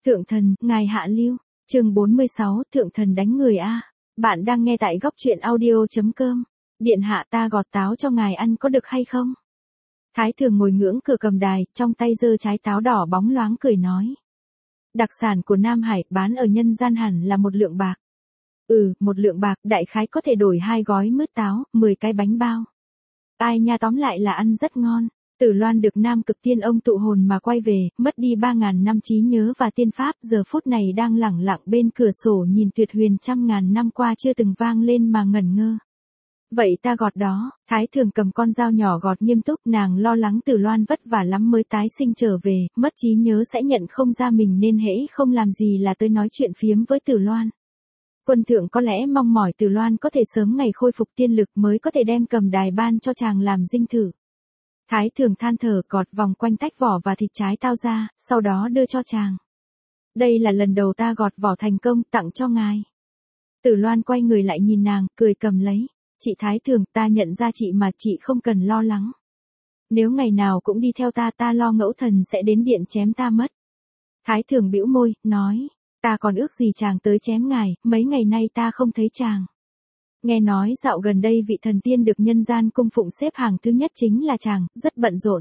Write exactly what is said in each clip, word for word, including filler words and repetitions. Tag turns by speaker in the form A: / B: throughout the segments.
A: Thượng thần, ngài hạ lưu. Chương bốn mươi sáu, thượng thần đánh người a. Bạn đang nghe tại góc truyện audio.com. Điện hạ, ta gọt táo cho ngài ăn có được hay không? Thái thường ngồi ngưỡng cửa cầm đài, trong tay giơ trái táo đỏ bóng loáng cười nói. Đặc sản của Nam Hải, bán ở nhân gian hẳn là một lượng bạc. Ừ, một lượng bạc, đại khái có thể đổi hai gói mứt táo, mười cái bánh bao. Ai nha, tóm lại là ăn rất ngon. Tử Loan được Nam Cực Tiên ông tụ hồn mà quay về, mất đi ba ngàn năm trí nhớ và tiên pháp, giờ phút này đang lẳng lặng bên cửa sổ nhìn tuyệt huyền trăm ngàn năm qua chưa từng vang lên mà ngẩn ngơ. Vậy ta gọt đó. Thái thường cầm con dao nhỏ gọt nghiêm túc, nàng lo lắng Tử Loan vất vả lắm mới tái sinh trở về, mất trí nhớ sẽ nhận không ra mình nên hễ không làm gì là tới nói chuyện phiếm với Tử Loan. Quân thượng có lẽ mong mỏi Tử Loan có thể sớm ngày khôi phục tiên lực mới có thể đem cầm đài ban cho chàng làm dinh thự. Thái thường than thở gọt vòng quanh tách vỏ và thịt trái tao ra, sau đó đưa cho chàng. Đây là lần đầu ta gọt vỏ thành công, tặng cho ngài. Tử Loan quay người lại nhìn nàng, cười cầm lấy. Chị Thái thường, ta nhận ra chị mà, chị không cần lo lắng. Nếu ngày nào cũng đi theo ta, ta lo ngẫu thần sẽ đến điện chém ta mất. Thái thường bĩu môi, nói, ta còn ước gì chàng tới chém ngài, mấy ngày nay ta không thấy chàng. Nghe nói dạo gần đây vị thần tiên được nhân gian cung phụng xếp hàng thứ nhất chính là chàng, rất bận rộn.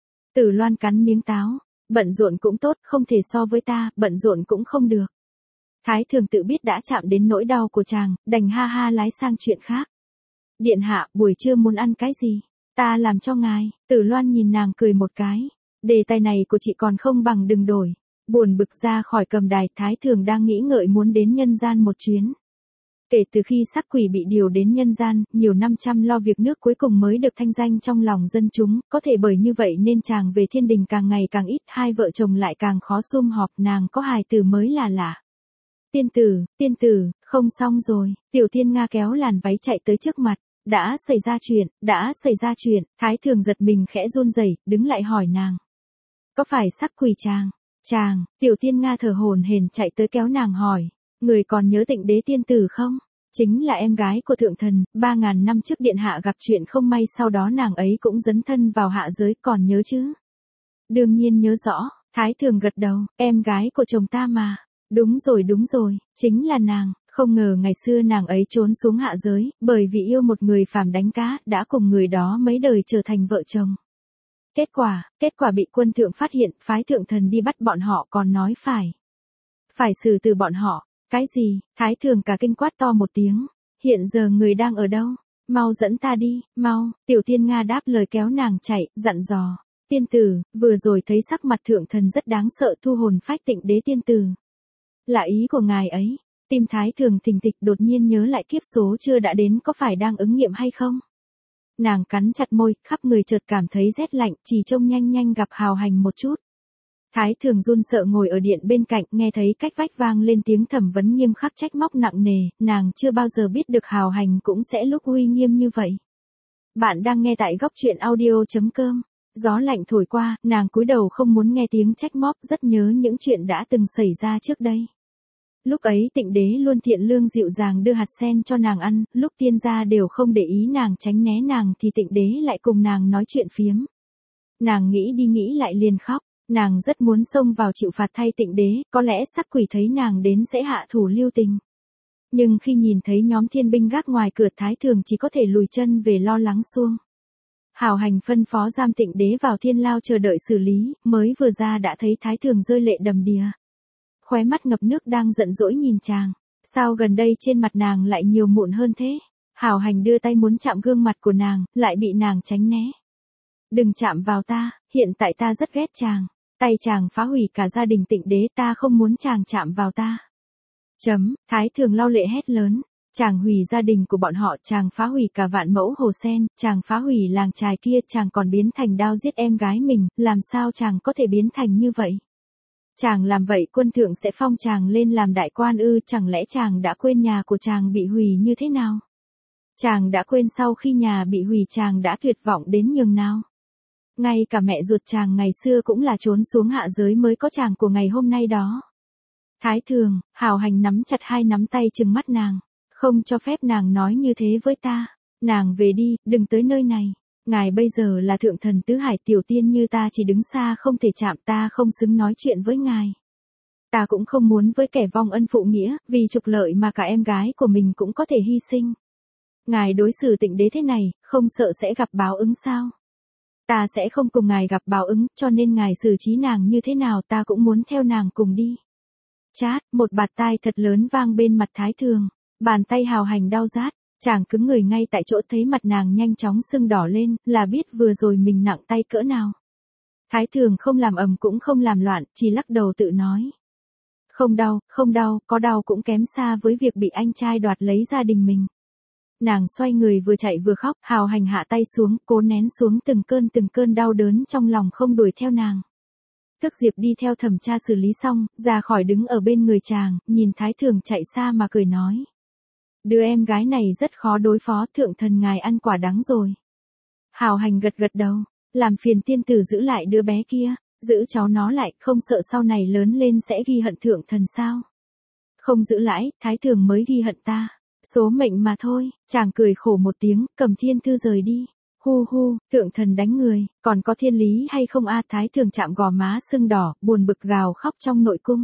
A: Tử Loan cắn miếng táo, bận rộn cũng tốt, không thể so với ta, bận rộn cũng không được. Thái thường tự biết đã chạm đến nỗi đau của chàng, đành ha ha lái sang chuyện khác. Điện hạ, buổi trưa muốn ăn cái gì? Ta làm cho ngài. Tử Loan nhìn nàng cười một cái. Đề tài này của chị còn không bằng đừng đổi. Buồn bực ra khỏi cầm đài, Thái thường đang nghĩ ngợi muốn đến nhân gian một chuyến. Kể từ khi sắc quỷ bị điều đến nhân gian, nhiều năm chăm lo việc nước cuối cùng mới được thanh danh trong lòng dân chúng, có thể bởi như vậy nên chàng về thiên đình càng ngày càng ít, hai vợ chồng lại càng khó sum họp, nàng có hài tử mới là lạ. Tiên tử, tiên tử, không xong rồi, Tiểu Thiên Nga kéo làn váy chạy tới trước mặt, đã xảy ra chuyện, đã xảy ra chuyện, Thái thường giật mình khẽ run rẩy, đứng lại hỏi nàng. Có phải sắc quỷ chàng? Chàng, Tiểu Thiên Nga thở hổn hển chạy tới kéo nàng hỏi. Người còn nhớ Tịnh Đế tiên tử không? Chính là em gái của thượng thần, ba ngàn năm trước điện hạ gặp chuyện không may, sau đó nàng ấy cũng dấn thân vào hạ giới, còn nhớ chứ? Đương nhiên nhớ rõ, Thái thường gật đầu, em gái của chồng ta mà. Đúng rồi đúng rồi, chính là nàng, không ngờ ngày xưa nàng ấy trốn xuống hạ giới, bởi vì yêu một người phàm đánh cá, đã cùng người đó mấy đời trở thành vợ chồng. Kết quả, kết quả bị quân thượng phát hiện, phái thượng thần đi bắt bọn họ, còn nói phải. Phải xử từ bọn họ. Cái gì? Thái thường cả kinh quát to một tiếng. Hiện giờ người đang ở đâu? Mau dẫn ta đi, mau. Tiểu Thiên Nga đáp lời kéo nàng chạy, dặn dò. Tiên tử, vừa rồi thấy sắc mặt thượng thần rất đáng sợ, thu hồn phách Tịnh Đế tiên tử. Là ý của ngài ấy. Tim Thái thường thình thịch, đột nhiên nhớ lại kiếp số chưa đã đến có phải đang ứng nghiệm hay không? Nàng cắn chặt môi, khắp người chợt cảm thấy rét lạnh, chỉ trông nhanh nhanh gặp Hào Hành một chút. Thái thường run sợ ngồi ở điện bên cạnh, nghe thấy cách vách vang lên tiếng thẩm vấn nghiêm khắc trách móc nặng nề, nàng chưa bao giờ biết được Hào Hành cũng sẽ lúc uy nghiêm như vậy. Bạn đang nghe tại góc truyện audio.com. Gió lạnh thổi qua, nàng cúi đầu không muốn nghe tiếng trách móc, rất nhớ những chuyện đã từng xảy ra trước đây. Lúc ấy Tịnh Đế luôn thiện lương dịu dàng đưa hạt sen cho nàng ăn, lúc tiên gia đều không để ý nàng, tránh né nàng thì Tịnh Đế lại cùng nàng nói chuyện phiếm. Nàng nghĩ đi nghĩ lại liền khóc. Nàng rất muốn xông vào chịu phạt thay Tịnh Đế, có lẽ sắc quỷ thấy nàng đến sẽ hạ thủ lưu tình. Nhưng khi nhìn thấy nhóm thiên binh gác ngoài cửa, Thái thường chỉ có thể lùi chân về lo lắng xuông. Hào Hành phân phó giam Tịnh Đế vào thiên lao chờ đợi xử lý, mới vừa ra đã thấy Thái thường rơi lệ đầm đìa. Khóe mắt ngập nước đang giận dỗi nhìn chàng. Sao gần đây trên mặt nàng lại nhiều mụn hơn thế? Hào Hành đưa tay muốn chạm gương mặt của nàng, lại bị nàng tránh né. Đừng chạm vào ta, hiện tại ta rất ghét chàng. Tay chàng phá hủy cả gia đình Tịnh Đế, ta không muốn chàng chạm vào ta. Chấm, Thái thường lau lệ hét lớn. Chàng hủy gia đình của bọn họ, chàng phá hủy cả vạn mẫu hồ sen, chàng phá hủy làng chài kia, chàng còn biến thành đao giết em gái mình, làm sao chàng có thể biến thành như vậy? Chàng làm vậy quân thượng sẽ phong chàng lên làm đại quan ư? Chẳng lẽ chàng đã quên nhà của chàng bị hủy như thế nào? Chàng đã quên sau khi nhà bị hủy chàng đã tuyệt vọng đến nhường nào? Ngay cả mẹ ruột chàng ngày xưa cũng là trốn xuống hạ giới mới có chàng của ngày hôm nay đó. Thái thường, Hào Hành nắm chặt hai nắm tay trừng mắt nàng. Không cho phép nàng nói như thế với ta. Nàng về đi, đừng tới nơi này. Ngài bây giờ là thượng thần tứ hải, tiểu tiên như ta chỉ đứng xa không thể chạm, ta không xứng nói chuyện với ngài. Ta cũng không muốn với kẻ vong ân phụ nghĩa, vì trục lợi mà cả em gái của mình cũng có thể hy sinh. Ngài đối xử Tịnh Đế thế này, không sợ sẽ gặp báo ứng sao? Ta sẽ không cùng ngài gặp báo ứng, cho nên ngài xử trí nàng như thế nào ta cũng muốn theo nàng cùng đi. Chát, một bạt tai thật lớn vang bên mặt Thái Thường, bàn tay Hào Hành đau rát, chàng cứng người ngay tại chỗ, thấy mặt nàng nhanh chóng sưng đỏ lên, là biết vừa rồi mình nặng tay cỡ nào. Thái Thường không làm ầm cũng không làm loạn, chỉ lắc đầu tự nói. Không đau, không đau, có đau cũng kém xa với việc bị anh trai đoạt lấy gia đình mình. Nàng xoay người vừa chạy vừa khóc, Hào Hành hạ tay xuống, cố nén xuống từng cơn từng cơn đau đớn trong lòng không đuổi theo nàng. Thức Diệp đi theo thẩm tra xử lý xong, ra khỏi đứng ở bên người chàng, nhìn Thái Thường chạy xa mà cười nói. Đứa em gái này rất khó đối phó, thượng thần ngài ăn quả đắng rồi. Hào Hành gật gật đầu, làm phiền tiên tử giữ lại đứa bé kia, giữ cháu nó lại, không sợ sau này lớn lên sẽ ghi hận thượng thần sao? Không giữ lại, Thái Thường mới ghi hận ta. Số mệnh mà thôi, chàng cười khổ một tiếng, cầm thiên thư rời đi. Hu hu, thượng thần đánh người, còn có thiên lý hay không a? Thái Thường chạm gò má sưng đỏ, buồn bực gào khóc trong nội cung.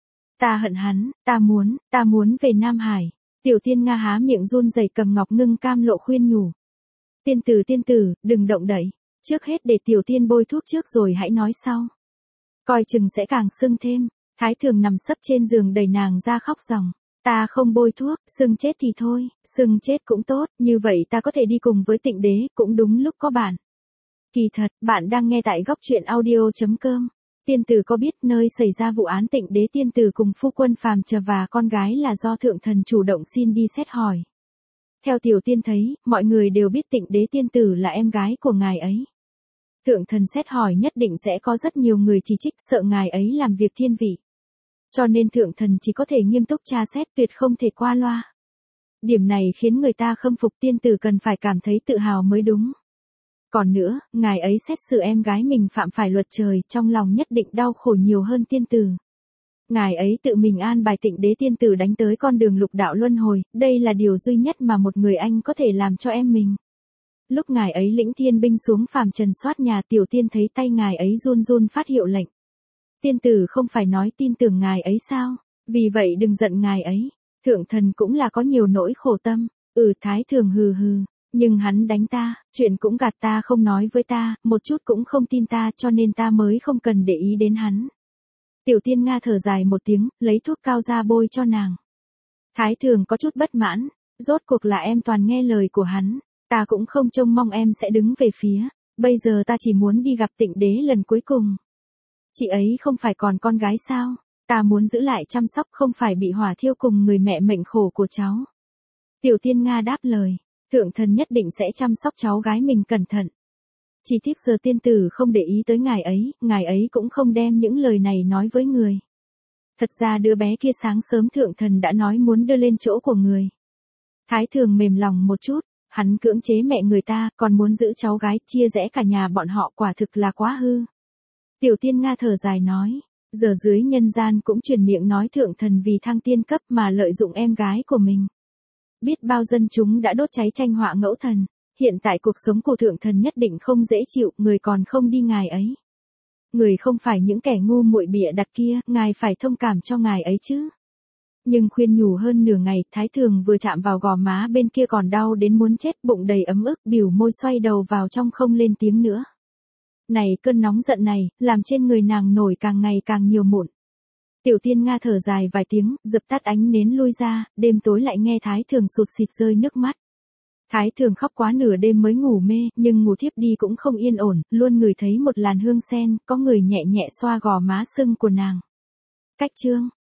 A: Ta hận hắn, ta muốn, ta muốn về Nam Hải. Tiểu Tiên Nga há miệng run rẩy cầm ngọc ngưng cam lộ khuyên nhủ. Tiên tử tiên tử, đừng động đậy, trước hết để Tiểu Tiên bôi thuốc trước rồi hãy nói sau. Coi chừng sẽ càng sưng thêm. Thái Thường nằm sấp trên giường đẩy nàng ra khóc ròng. Ta không bôi thuốc, sưng chết thì thôi, sưng chết cũng tốt, như vậy ta có thể đi cùng với Tịnh Đế, cũng đúng lúc có bạn. Kỳ thật, bạn đang nghe tại góc truyện audio chấm com. Tiên tử có biết nơi xảy ra vụ án Tịnh Đế tiên tử cùng phu quân phàm trờ và con gái là do thượng thần chủ động xin đi xét hỏi. Theo Tiểu Tiên thấy, mọi người đều biết Tịnh Đế tiên tử là em gái của ngài ấy. Thượng thần xét hỏi nhất định sẽ có rất nhiều người chỉ trích, sợ ngài ấy làm việc thiên vị. Cho nên thượng thần chỉ có thể nghiêm túc tra xét, tuyệt không thể qua loa. Điểm này khiến người ta khâm phục, tiên tử cần phải cảm thấy tự hào mới đúng. Còn nữa, ngài ấy xét xử em gái mình phạm phải luật trời, trong lòng nhất định đau khổ nhiều hơn tiên tử. Ngài ấy tự mình an bài Tịnh Đế tiên tử đánh tới con đường lục đạo luân hồi, đây là điều duy nhất mà một người anh có thể làm cho em mình. Lúc ngài ấy lĩnh thiên binh xuống phàm trần soát nhà, Tiểu Tiên thấy tay ngài ấy run run phát hiệu lệnh. Tiên tử không phải nói tin tưởng ngài ấy sao? Vì vậy đừng giận ngài ấy. Thượng thần cũng là có nhiều nỗi khổ tâm. Ừ, Thái Thường hừ hừ. Nhưng hắn đánh ta, chuyện cũng gạt ta, không nói với ta, một chút cũng không tin ta, cho nên ta mới không cần để ý đến hắn. Tiểu Tiên Nga thở dài một tiếng, lấy thuốc cao ra bôi cho nàng. Thái Thường có chút bất mãn. Rốt cuộc là em toàn nghe lời của hắn. Ta cũng không trông mong em sẽ đứng về phía. Bây giờ ta chỉ muốn đi gặp Tịnh Đế lần cuối cùng. Chị ấy không phải còn con gái sao? Ta muốn giữ lại chăm sóc, không phải bị hỏa thiêu cùng người mẹ mệnh khổ của cháu. Tiểu Tiên Nga đáp lời. Thượng thần nhất định sẽ chăm sóc cháu gái mình cẩn thận. Chỉ tiếc giờ tiên tử không để ý tới ngài ấy, ngài ấy cũng không đem những lời này nói với người. Thật ra đứa bé kia sáng sớm thượng thần đã nói muốn đưa lên chỗ của người. Thái Thường mềm lòng một chút, hắn cưỡng chế mẹ người ta, còn muốn giữ cháu gái, chia rẽ cả nhà bọn họ, quả thực là quá hư. Tiểu Tiên Nga thở dài nói, giờ dưới nhân gian cũng truyền miệng nói thượng thần vì thăng tiên cấp mà lợi dụng em gái của mình. Biết bao dân chúng đã đốt cháy tranh họa ngẫu thần, hiện tại cuộc sống của thượng thần nhất định không dễ chịu, người còn không đi ngài ấy. Người không phải những kẻ ngu muội bịa đặt kia, ngài phải thông cảm cho ngài ấy chứ. Nhưng khuyên nhủ hơn nửa ngày, Thái Thường vừa chạm vào gò má bên kia còn đau đến muốn chết, bụng đầy ấm ức, bỉu môi xoay đầu vào trong không lên tiếng nữa. Này, cơn nóng giận này, làm trên người nàng nổi càng ngày càng nhiều mụn. Tiểu Tiên Nga thở dài vài tiếng, dập tắt ánh nến lui ra, đêm tối lại nghe Thái Thường sụt sịt rơi nước mắt. Thái Thường khóc quá nửa đêm mới ngủ mê, nhưng ngủ thiếp đi cũng không yên ổn, luôn ngửi thấy một làn hương sen, có người nhẹ nhẹ xoa gò má sưng của nàng. Cách chương